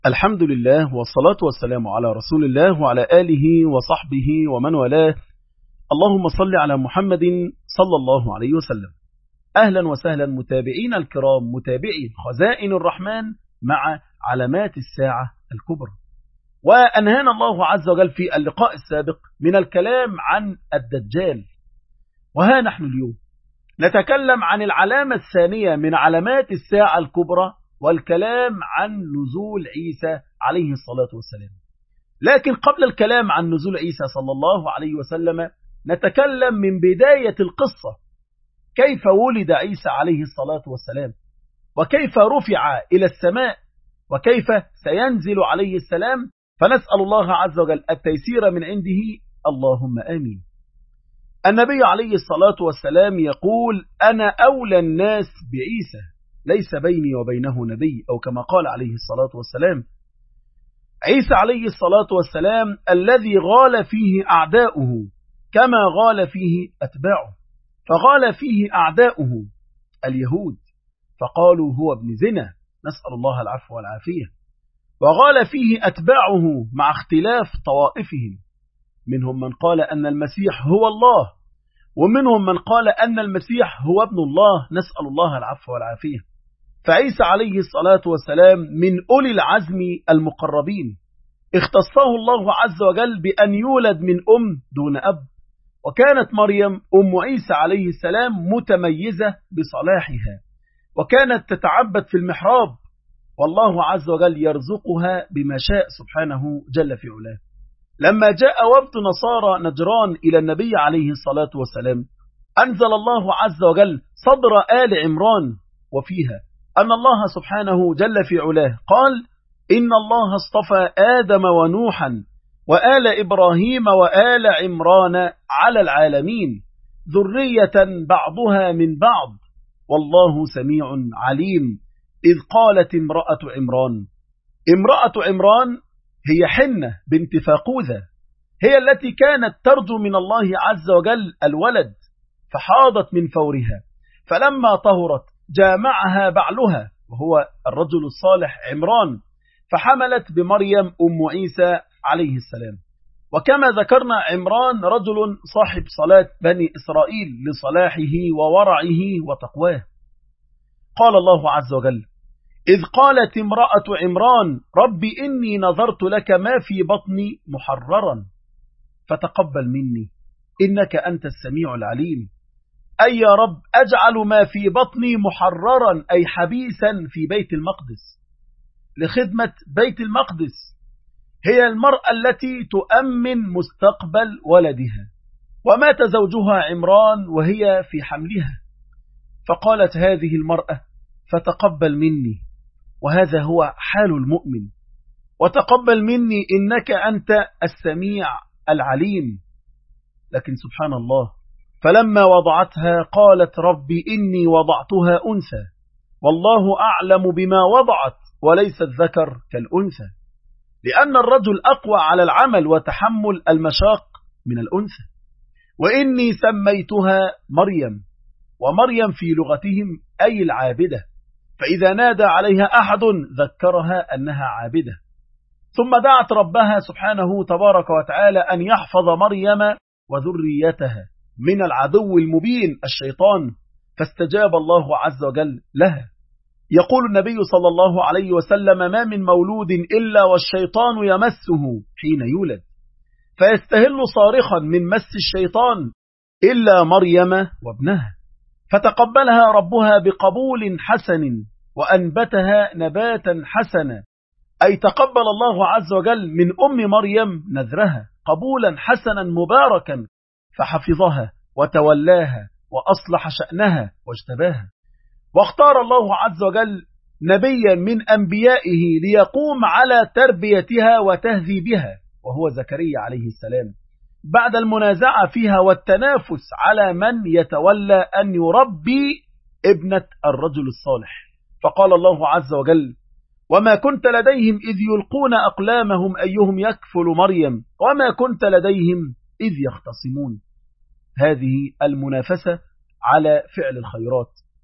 الحمد لله والصلاة والسلام على رسول الله وعلى آله وصحبه ومن والاه. اللهم صل على محمد صلى الله عليه وسلم. أهلا وسهلا متابعين الكرام، متابعي خزائن الرحمن مع علامات الساعة الكبرى. وأنهانا الله عز وجل في اللقاء السابق من الكلام عن الدجال، وها نحن اليوم نتكلم عن العلامة الثانية من علامات الساعة الكبرى، والكلام عن نزول عيسى عليه الصلاة والسلام. لكن قبل الكلام عن نزول عيسى صلى الله عليه وسلم نتكلم من بداية القصة، كيف ولد عيسى عليه الصلاة والسلام، وكيف رفع إلى السماء، وكيف سينزل عليه السلام. فنسأل الله عز وجل التيسير من عنده، اللهم آمين. النبي عليه الصلاة والسلام يقول: أنا أولى الناس بعيسى، ليس بيني وبينه نبي، أو كما قال عليه الصلاة والسلام. عيسى عليه الصلاة والسلام الذي غال فيه أعداؤه كما غال فيه أتباعه. فغال فيه أعداؤه اليهود فقالوا هو ابن زنا، نسأل الله العفو والعافية. وغال فيه أتباعه مع اختلاف طوائفهم، منهم من قال أن المسيح هو الله، ومنهم من قال أن المسيح هو ابن الله، نسأل الله العفو والعافية. فعيسى عليه الصلاة والسلام من أولي العزم المقربين، اختصه الله عز وجل بأن يولد من دون أب. وكانت مريم أم عيسى عليه السلام متميزة بصلاحها، وكانت تتعبد في المحراب، والله عز وجل يرزقها بما شاء سبحانه جل في علاه. لما جاء وفد نصارى نجران إلى النبي عليه الصلاة والسلام، أنزل الله عز وجل صدر آل عمران، وفيها أن الله سبحانه جل في علاه قال: إن الله اصطفى آدم ونوحا وآل إبراهيم وآل عمران على العالمين، ذرية بعضها من بعض، والله سميع عليم. إذ قالت امرأة عمران هي حنة بنت فاقوذة، هي التي كانت ترجو من الله عز وجل الولد، فحاضت من فورها، فلما طهرت جامعها بعلها وهو الرجل الصالح عمران، فحملت بمريم أم عيسى عليه السلام. وكما ذكرنا عمران رجل صاحب صلاة بني إسرائيل لصلاحه وورعه وتقواه. قال الله عز وجل: إذ قالت امرأة عمران رب إني نظرت لك ما في بطني محررا فتقبل مني إنك أنت السميع العليم. أي يا رب أجعل ما في بطني محررا، أي حبيسا في بيت المقدس لخدمة بيت المقدس. هي المرأة التي تؤمن مستقبل ولدها، ومات زوجها عمران وهي في حملها، فقالت هذه المرأة فتقبل مني، وهذا هو حال المؤمن، وتقبل مني إنك أنت السميع العليم. لكن سبحان الله، فلما وضعتها قالت ربي إني وضعتها أنثى والله أعلم بما وضعت وليس الذكر كالأنثى، لأن الرجل أقوى على العمل وتحمل المشاق من الأنثى. وإني سميتها مريم، ومريم في لغتهم أي العابدة، فإذا نادى عليها أحد ذكرها أنها عابدة. ثم دعت ربها سبحانه تبارك وتعالى أن يحفظ مريم وذريتها من العدو المبين الشيطان، فاستجاب الله عز وجل لها. يقول النبي صلى الله عليه وسلم: ما من مولود إلا والشيطان يمسه حين يولد، فيستهل صارخا من مس الشيطان إلا مريم وابنها، فتقبلها ربها بقبول حسن وأنبتها نباتا حسنا، أي تقبل الله عز وجل من أم مريم نذرها قبولا حسنا مباركا، فحفظها وتولاها وأصلح شأنها واجتباها. واختار الله عز وجل نبيا من أنبيائه ليقوم على تربيتها وتهذيبها، وهو زكريا عليه السلام، بعد المنازعة فيها والتنافس على من يتولى أن يربي ابنة الرجل الصالح. فقال الله عز وجل: وما كنت لديهم إذ يلقون أقلامهم أيهم يكفل مريم وما كنت لديهم إذ يختصمون. هذه المنافسة على فعل الخيرات.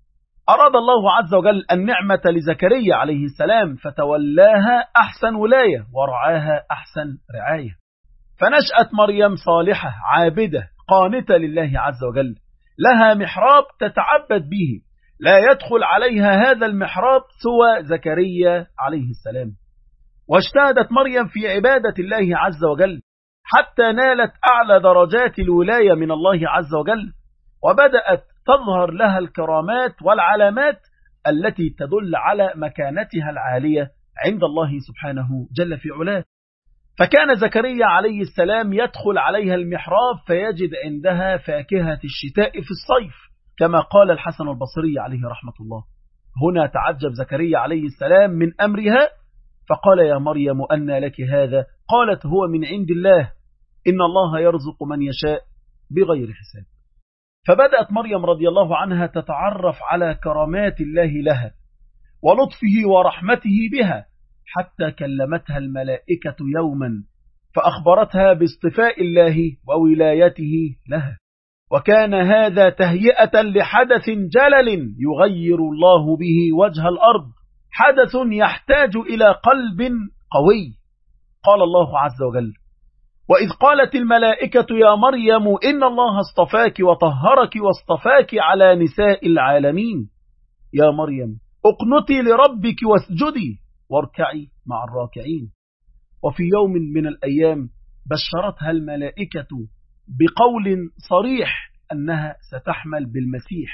أراد الله عز وجل النعمة لزكريا عليه السلام فتولاها أحسن ولاية ورعاها أحسن رعاية. فنشأت مريم صالحة عابدة قانتة لله عز وجل، لها محراب تتعبد به، لا يدخل عليها هذا المحراب سوى زكريا عليه السلام. واجتهدت مريم في عبادة الله عز وجل حتى نالت أعلى درجات الولاية من الله عز وجل، وبدأت تظهر لها الكرامات والعلامات التي تدل على مكانتها العالية عند الله سبحانه جل في علاه. فكان زكريا عليه السلام يدخل عليها المحراب فيجد عندها فاكهة الشتاء في الصيف، كما قال الحسن البصري عليه رحمة الله. هنا تعجب زكريا عليه السلام من أمرها فقال: يا مريم أنى لك هذا؟ قالت: هو من عند الله، إن الله يرزق من يشاء بغير حساب. فبدأت مريم رضي الله عنها تتعرف على كرامات الله لها ولطفه ورحمته بها، حتى كلمتها الملائكة يوما فأخبرتها باصطفاء الله وولايته لها، وكان هذا تهيئة لحدث جلل يغير الله به وجه الأرض، حدث يحتاج إلى قلب قوي. قال الله عز وجل: وإذ قالت الملائكة يا مريم إن الله اصطفاك وطهرك واصطفاك على نساء العالمين، يا مريم اقنتي لربك واسجدي واركعي مع الراكعين. وفي يوم من الأيام بشرتها الملائكة بقول صريح أنها ستحمل بالمسيح.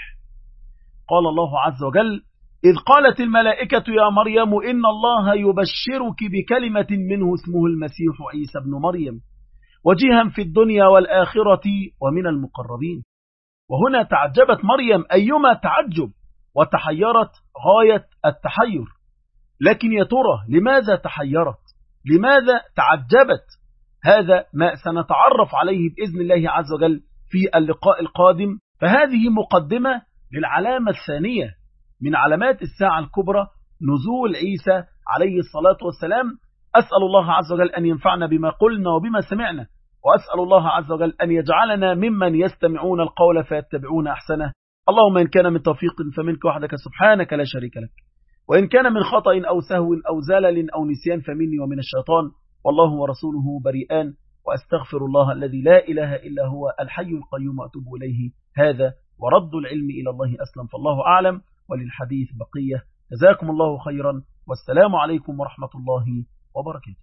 قال الله عز وجل: إذ قالت الملائكة يا مريم إن الله يبشرك بكلمة منه اسمه المسيح عيسى ابن مريم وجيها في الدنيا والآخرة ومن المقربين. وهنا تعجبت مريم أيما تعجب وتحيرت غاية التحير. لكن يا ترى لماذا تحيرت؟ لماذا تعجبت؟ هذا ما سنتعرف عليه بإذن الله عز وجل في اللقاء القادم. فهذه مقدمة للعلامة الثانية من علامات الساعة الكبرى، نزول عيسى عليه الصلاة والسلام. أسأل الله عز وجل أن ينفعنا بما قلنا وبما سمعنا، وأسأل الله عز وجل أن يجعلنا ممن يستمعون القول فيتبعون أحسنه. اللهم إن كان من توفيق فمنك وحدك سبحانك لا شريك لك، وإن كان من خطأ أو سهو أو زلل أو نسيان فمني ومن الشيطان، والله ورسوله بريئان، وأستغفر الله الذي لا إله إلا هو الحي القيوم وأتوب إليه. هذا ورد العلم إلى الله أسلم، فالله أعلم، وللحديث بقية. جزاكم الله خيرا، والسلام عليكم ورحمة الله وبركاته.